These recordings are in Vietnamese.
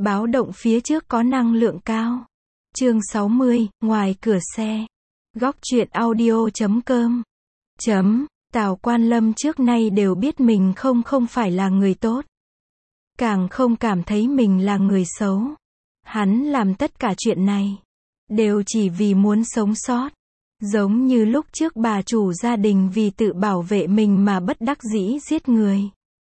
Báo động phía trước có năng lượng cao. Chương 60, ngoài cửa xe. Góc truyện audio.com. Tào Quan Lâm trước nay đều biết mình không phải là người tốt. Càng không cảm thấy mình là người xấu. Hắn làm tất cả chuyện này đều chỉ vì muốn sống sót. Giống như lúc trước bà chủ gia đình vì tự bảo vệ mình mà bất đắc dĩ giết người.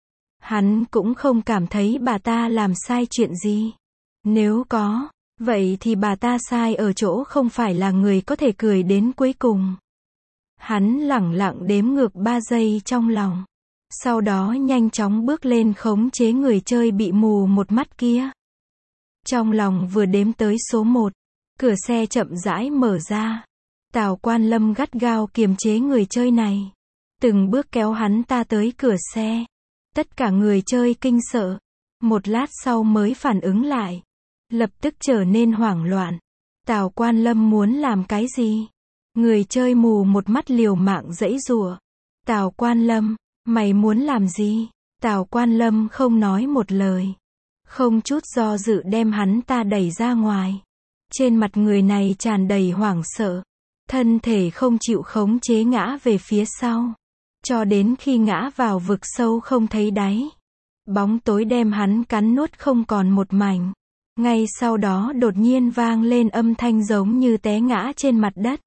Hắn cũng không cảm thấy bà ta làm sai chuyện gì. Nếu có, vậy thì bà ta sai ở chỗ không phải là người có thể cười đến cuối cùng. Hắn lẳng lặng đếm ngược 3 giây trong lòng. Sau đó nhanh chóng bước lên khống chế người chơi bị mù một mắt kia. Trong lòng vừa đếm tới số 1, cửa xe chậm rãi mở ra. Tào Quan Lâm gắt gao kiềm chế người chơi này. Từng bước kéo hắn ta tới cửa xe. Tất cả người chơi kinh sợ. Một lát sau mới phản ứng lại. Lập tức trở nên hoảng loạn. Tào Quan Lâm muốn làm cái gì? Người chơi mù một mắt liều mạng giãy giụa. Tào Quan Lâm, mày muốn làm gì? Tào Quan Lâm không nói một lời. Không chút do dự đem hắn ta đẩy ra ngoài. Trên mặt người này tràn đầy hoảng sợ. Thân thể không chịu khống chế ngã về phía sau. Cho đến khi ngã vào vực sâu không thấy đáy. Bóng tối đem hắn cắn nuốt không còn một mảnh. Ngay sau đó đột nhiên vang lên âm thanh giống như té ngã trên mặt đất.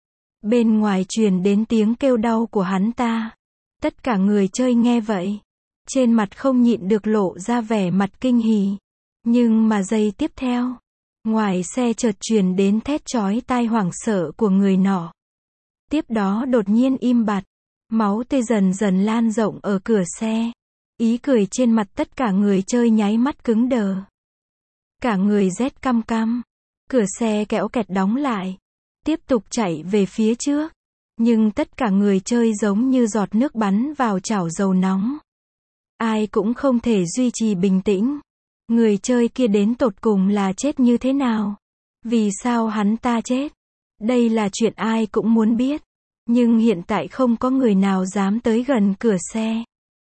Bên ngoài truyền đến tiếng kêu đau của hắn ta. Tất cả người chơi nghe vậy. Trên mặt không nhịn được lộ ra vẻ mặt kinh hỉ. Nhưng mà giây tiếp theo. Ngoài xe chợt truyền đến thét chói tai hoảng sợ của người nọ. Tiếp đó đột nhiên im bặt. Máu tươi dần dần lan rộng ở cửa xe. Ý cười trên mặt tất cả người chơi nháy mắt cứng đờ. Cả người rét căm căm. Cửa xe kẽo kẹt đóng lại. Tiếp tục chạy về phía trước. Nhưng tất cả người chơi giống như giọt nước bắn vào chảo dầu nóng. Ai cũng không thể duy trì bình tĩnh. Người chơi kia đến tột cùng là chết như thế nào? Vì sao hắn ta chết? Đây là chuyện ai cũng muốn biết. Nhưng hiện tại không có người nào dám tới gần cửa xe.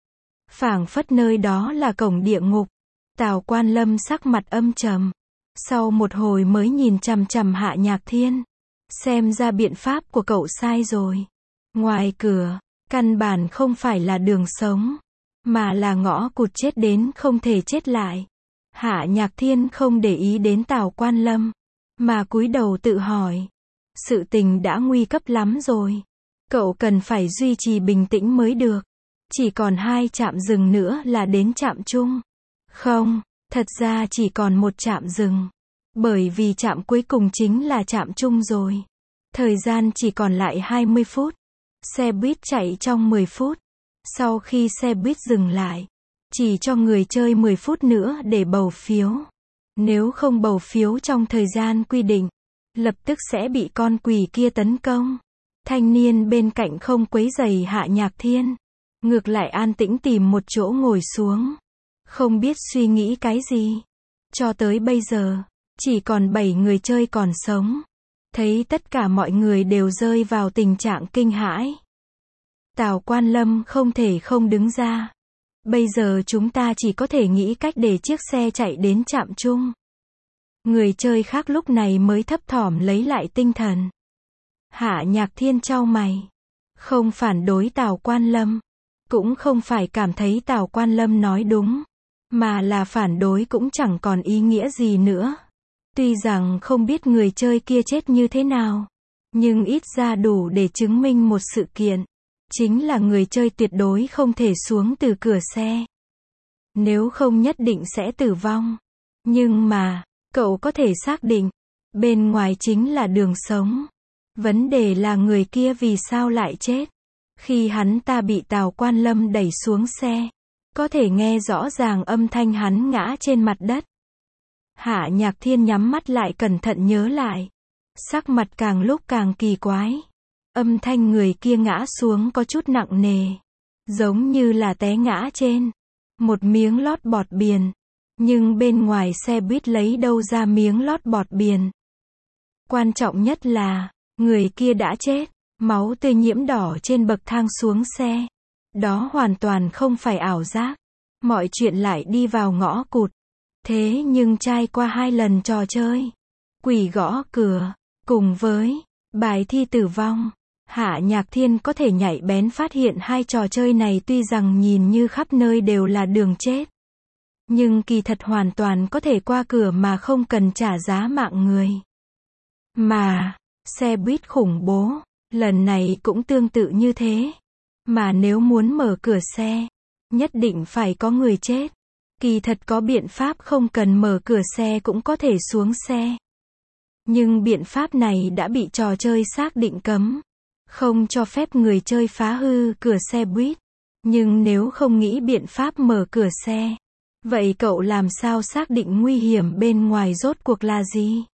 Phảng phất nơi đó là cổng địa ngục. Tào Quan Lâm sắc mặt âm trầm. Sau một hồi mới nhìn chằm chằm Hạ Nhạc Thiên. Xem ra biện pháp của cậu sai rồi. Ngoài cửa, căn bản không phải là đường sống. Mà là ngõ cụt chết đến không thể chết lại. Hạ Nhạc Thiên không để ý đến Tào Quan Lâm. Mà cúi đầu tự hỏi. Sự tình đã nguy cấp lắm rồi. Cậu cần phải duy trì bình tĩnh mới được. Chỉ còn 2 trạm dừng nữa là đến trạm chung. Không, thật ra chỉ còn 1 trạm dừng. Bởi vì trạm cuối cùng chính là trạm chung rồi. Thời gian chỉ còn lại 20 phút. Xe buýt chạy trong 10 phút. Sau khi xe buýt dừng lại, chỉ cho người chơi 10 phút nữa để bầu phiếu. Nếu không bầu phiếu trong thời gian quy định, lập tức sẽ bị con quỷ kia tấn công. Thanh niên bên cạnh không quấy rầy Hạ Nhạc Thiên. Ngược lại an tĩnh tìm một chỗ ngồi xuống. Không biết suy nghĩ cái gì. Cho tới bây giờ, chỉ còn 7 người chơi còn sống. Thấy tất cả mọi người đều rơi vào tình trạng kinh hãi. Tào Quan Lâm không thể không đứng ra. Bây giờ chúng ta chỉ có thể nghĩ cách để chiếc xe chạy đến trạm chung. Người chơi khác lúc này mới thấp thỏm lấy lại tinh thần. Hạ Nhạc Thiên chau mày. Không phản đối Tào Quan Lâm. Cũng không phải cảm thấy Tào Quan Lâm nói đúng. Mà là phản đối cũng chẳng còn ý nghĩa gì nữa. Tuy rằng không biết người chơi kia chết như thế nào. Nhưng ít ra đủ để chứng minh một sự kiện. Chính là người chơi tuyệt đối không thể xuống từ cửa xe. Nếu không nhất định sẽ tử vong. Nhưng mà, cậu có thể xác định. Bên ngoài chính là đường sống. Vấn đề là người kia vì sao lại chết. Khi hắn ta bị Tào Quan Lâm đẩy xuống xe. Có thể nghe rõ ràng âm thanh hắn ngã trên mặt đất. Hạ Nhạc Thiên nhắm mắt lại cẩn thận nhớ lại. Sắc mặt càng lúc càng kỳ quái. Âm thanh người kia ngã xuống có chút nặng nề. Giống như là té ngã trên một miếng lót bọt biển. Nhưng bên ngoài xe buýt lấy đâu ra miếng lót bọt biển. Quan trọng nhất là, người kia đã chết. Máu tươi nhiễm đỏ trên bậc thang xuống xe. Đó hoàn toàn không phải ảo giác. Mọi chuyện lại đi vào ngõ cụt. Thế nhưng trải qua 2 lần trò chơi, quỷ gõ cửa, cùng với bài thi tử vong, Hạ Nhạc Thiên có thể nhạy bén phát hiện 2 trò chơi này tuy rằng nhìn như khắp nơi đều là đường chết, nhưng kỳ thật hoàn toàn có thể qua cửa mà không cần trả giá mạng người. Mà, xe buýt khủng bố, lần này cũng tương tự như thế. Mà nếu muốn mở cửa xe, nhất định phải có người chết. Kỳ thật có biện pháp không cần mở cửa xe cũng có thể xuống xe. Nhưng biện pháp này đã bị trò chơi xác định cấm. Không cho phép người chơi phá hư cửa xe buýt. Nhưng nếu không nghĩ biện pháp mở cửa xe, vậy cậu làm sao xác định nguy hiểm bên ngoài rốt cuộc là gì?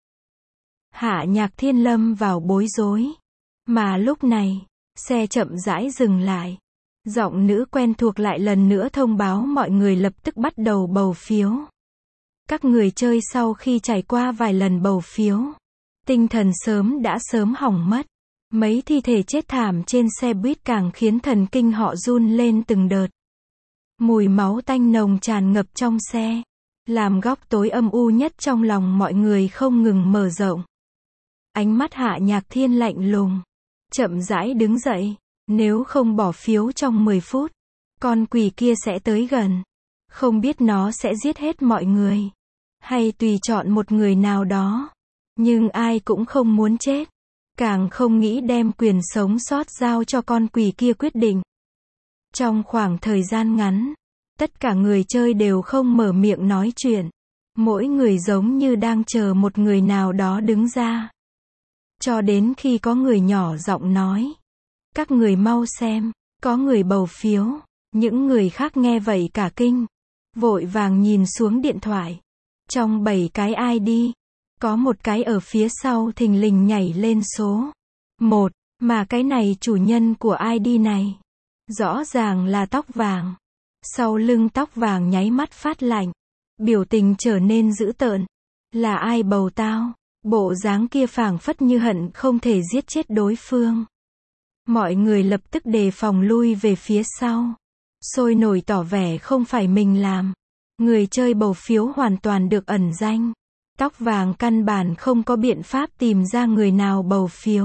Hạ Nhạc Thiên lâm vào bối rối. Mà lúc này, xe chậm rãi dừng lại. Giọng nữ quen thuộc lại lần nữa thông báo mọi người lập tức bắt đầu bầu phiếu. Các người chơi sau khi trải qua vài lần bầu phiếu, tinh thần đã sớm hỏng mất. Mấy thi thể chết thảm trên xe buýt càng khiến thần kinh họ run lên từng đợt. Mùi máu tanh nồng tràn ngập trong xe, làm góc tối âm u nhất trong lòng mọi người không ngừng mở rộng. Ánh mắt Hạ Nhạc Thiên lạnh lùng, chậm rãi đứng dậy. Nếu không bỏ phiếu trong 10 phút, con quỷ kia sẽ tới gần. Không biết nó sẽ giết hết mọi người, hay tùy chọn một người nào đó. Nhưng ai cũng không muốn chết, càng không nghĩ đem quyền sống sót giao cho con quỷ kia quyết định. Trong khoảng thời gian ngắn, tất cả người chơi đều không mở miệng nói chuyện. Mỗi người giống như đang chờ một người nào đó đứng ra. Cho đến khi có người nhỏ giọng nói. Các người mau xem, có người bầu phiếu. Những người khác nghe vậy cả kinh, vội vàng nhìn xuống điện thoại. Trong 7 cái ID, có một cái ở phía sau thình lình nhảy lên số 1, mà cái này chủ nhân của ID này, rõ ràng là tóc vàng. Sau lưng tóc vàng nháy mắt phát lạnh, biểu tình trở nên dữ tợn. Là ai bầu tao? Bộ dáng kia phảng phất như hận không thể giết chết đối phương. Mọi người lập tức đề phòng lui về phía sau, sôi nổi tỏ vẻ không phải mình làm. Người chơi bầu phiếu hoàn toàn được ẩn danh. Tóc vàng căn bản không có biện pháp tìm ra người nào bầu phiếu.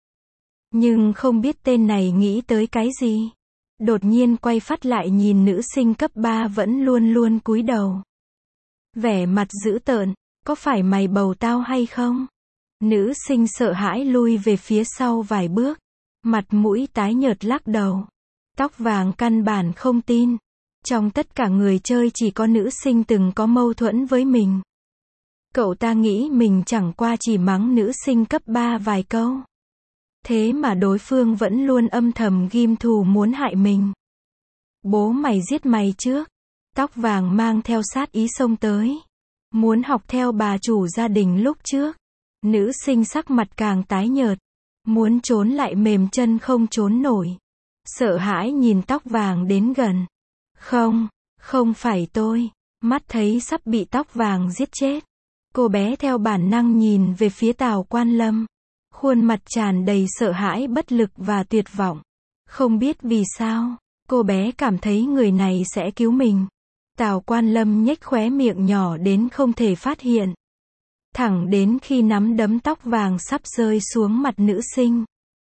Nhưng không biết tên này nghĩ tới cái gì. Đột nhiên quay phát lại nhìn nữ sinh cấp 3 vẫn luôn luôn cúi đầu. Vẻ mặt dữ tợn, có phải mày bầu tao hay không? Nữ sinh sợ hãi lui về phía sau vài bước. Mặt mũi tái nhợt lắc đầu. Tóc vàng căn bản không tin. Trong tất cả người chơi chỉ có nữ sinh từng có mâu thuẫn với mình. Cậu ta nghĩ mình chẳng qua chỉ mắng nữ sinh cấp 3 vài câu. Thế mà đối phương vẫn luôn âm thầm ghim thù muốn hại mình. Bố mày giết mày trước. Tóc vàng mang theo sát ý xông tới. Muốn học theo bà chủ gia đình lúc trước. Nữ sinh sắc mặt càng tái nhợt. Muốn trốn lại mềm chân không trốn nổi. Sợ hãi nhìn tóc vàng đến gần. Không phải tôi. Mắt thấy sắp bị tóc vàng giết chết. Cô bé theo bản năng nhìn về phía Tào Quan Lâm. Khuôn mặt tràn đầy sợ hãi bất lực và tuyệt vọng. Không biết vì sao, cô bé cảm thấy người này sẽ cứu mình. Tào Quan Lâm nhếch khóe miệng nhỏ đến không thể phát hiện. Thẳng đến khi nắm đấm tóc vàng sắp rơi xuống mặt nữ sinh.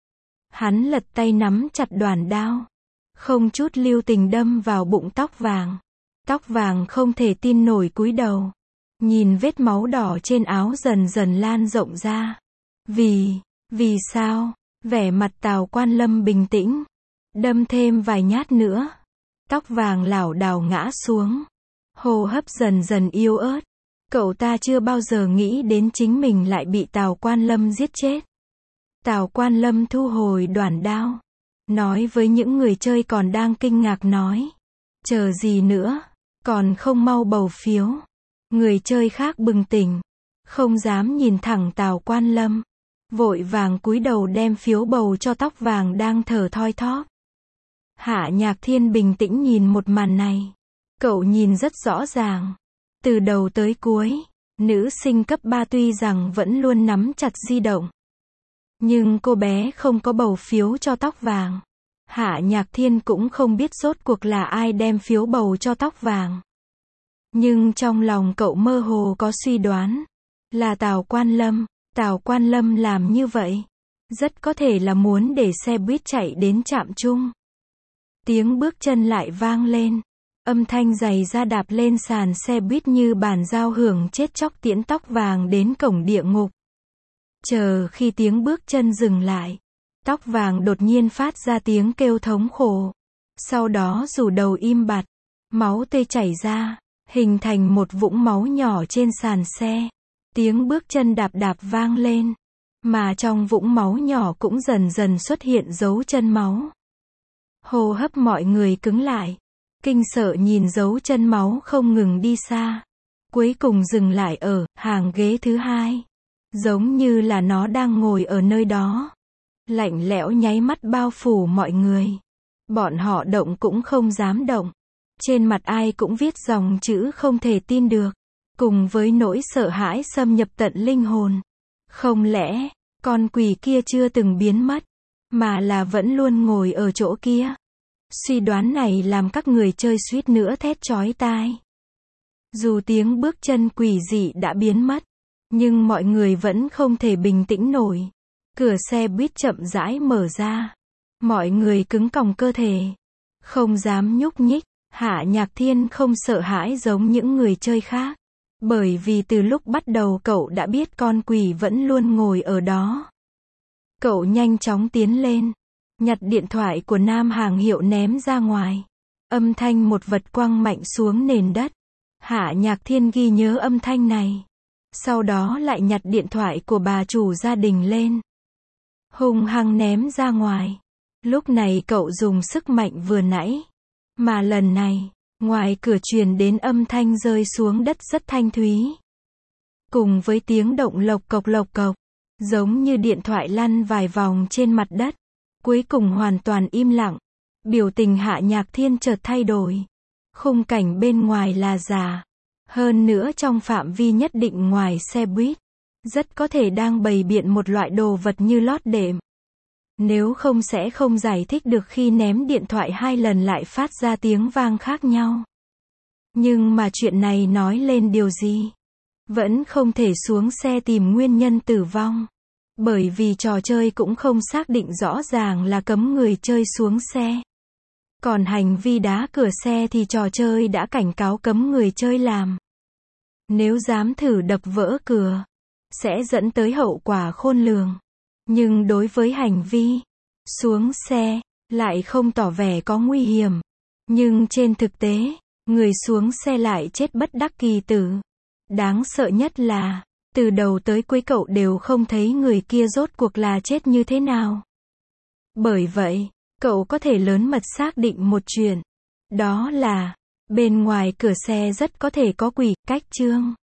Hắn lật tay nắm chặt đoản đao. Không chút lưu tình đâm vào bụng tóc vàng. Tóc vàng không thể tin nổi cúi đầu. Nhìn vết máu đỏ trên áo dần dần lan rộng ra. Vì sao? Vẻ mặt Tào Quan Lâm bình tĩnh. Đâm thêm vài nhát nữa. Tóc vàng lảo đảo ngã xuống. Hô hấp dần dần yếu ớt. Cậu ta chưa bao giờ nghĩ đến chính mình lại bị Tào Quan Lâm giết chết. Tào Quan Lâm thu hồi đoản đao. Nói với những người chơi còn đang kinh ngạc nói. Chờ gì nữa? Còn không mau bầu phiếu. Người chơi khác bừng tỉnh. Không dám nhìn thẳng Tào Quan Lâm. Vội vàng cúi đầu đem phiếu bầu cho tóc vàng đang thở thoi thóp. Hạ Nhạc Thiên bình tĩnh nhìn một màn này. Cậu nhìn rất rõ ràng. Từ đầu tới cuối, nữ sinh cấp 3 tuy rằng vẫn luôn nắm chặt di động. Nhưng cô bé không có bầu phiếu cho tóc vàng. Hạ Nhạc Thiên cũng không biết rốt cuộc là ai đem phiếu bầu cho tóc vàng. Nhưng trong lòng cậu mơ hồ có suy đoán, là Tào Quan Lâm làm như vậy, rất có thể là muốn để xe buýt chạy đến trạm trung. Tiếng bước chân lại vang lên, âm thanh giày da đạp lên sàn xe buýt như bản giao hưởng chết chóc tiễn tóc vàng đến cổng địa ngục. Chờ khi tiếng bước chân dừng lại, tóc vàng đột nhiên phát ra tiếng kêu thống khổ. Sau đó rủ đầu im bặt, máu tươi chảy ra, hình thành một vũng máu nhỏ trên sàn xe. Tiếng bước chân đạp đạp vang lên, mà trong vũng máu nhỏ cũng dần dần xuất hiện dấu chân máu. Hô hấp mọi người cứng lại, kinh sợ nhìn dấu chân máu không ngừng đi xa. Cuối cùng dừng lại ở hàng ghế thứ hai. Giống như là nó đang ngồi ở nơi đó. Lạnh lẽo nháy mắt bao phủ mọi người. Bọn họ động cũng không dám động. Trên mặt ai cũng viết dòng chữ không thể tin được. Cùng với nỗi sợ hãi xâm nhập tận linh hồn. Không lẽ, con quỷ kia chưa từng biến mất, mà là vẫn luôn ngồi ở chỗ kia. Suy đoán này làm các người chơi suýt nữa thét chói tai. Dù tiếng bước chân quỷ dị đã biến mất, nhưng mọi người vẫn không thể bình tĩnh nổi. Cửa xe buýt chậm rãi mở ra. Mọi người cứng còng cơ thể, không dám nhúc nhích. Hạ Nhạc Thiên không sợ hãi giống những người chơi khác. Bởi vì từ lúc bắt đầu cậu đã biết con quỷ vẫn luôn ngồi ở đó. Cậu nhanh chóng tiến lên, nhặt điện thoại của Nam Hàng Hiệu ném ra ngoài. Âm thanh một vật quăng mạnh xuống nền đất. Hạ Nhạc Thiên ghi nhớ âm thanh này. Sau đó lại nhặt điện thoại của bà chủ gia đình lên. Hung hăng ném ra ngoài. Lúc này cậu dùng sức mạnh vừa nãy. Mà lần này, ngoài cửa truyền đến âm thanh rơi xuống đất rất thanh thúy. Cùng với tiếng động lộc cộc, giống như điện thoại lăn vài vòng trên mặt đất. Cuối cùng hoàn toàn im lặng. Biểu tình Hạ Nhạc Thiên chợt thay đổi. Khung cảnh bên ngoài là giả. Hơn nữa trong phạm vi nhất định ngoài xe buýt, rất có thể đang bày biện một loại đồ vật như lót đệm. Nếu không sẽ không giải thích được khi ném điện thoại 2 lần lại phát ra tiếng vang khác nhau. Nhưng mà chuyện này nói lên điều gì? Vẫn không thể xuống xe tìm nguyên nhân tử vong. Bởi vì trò chơi cũng không xác định rõ ràng là cấm người chơi xuống xe. Còn hành vi đá cửa xe thì trò chơi đã cảnh cáo cấm người chơi làm. Nếu dám thử đập vỡ cửa, sẽ dẫn tới hậu quả khôn lường. Nhưng đối với hành vi xuống xe, lại không tỏ vẻ có nguy hiểm. Nhưng trên thực tế, người xuống xe lại chết bất đắc kỳ tử. Đáng sợ nhất là, từ đầu tới cuối cậu đều không thấy người kia rốt cuộc là chết như thế nào. Bởi vậy, cậu có thể lớn mật xác định một chuyện. Đó là, bên ngoài cửa xe rất có thể có quỷ. Cách chương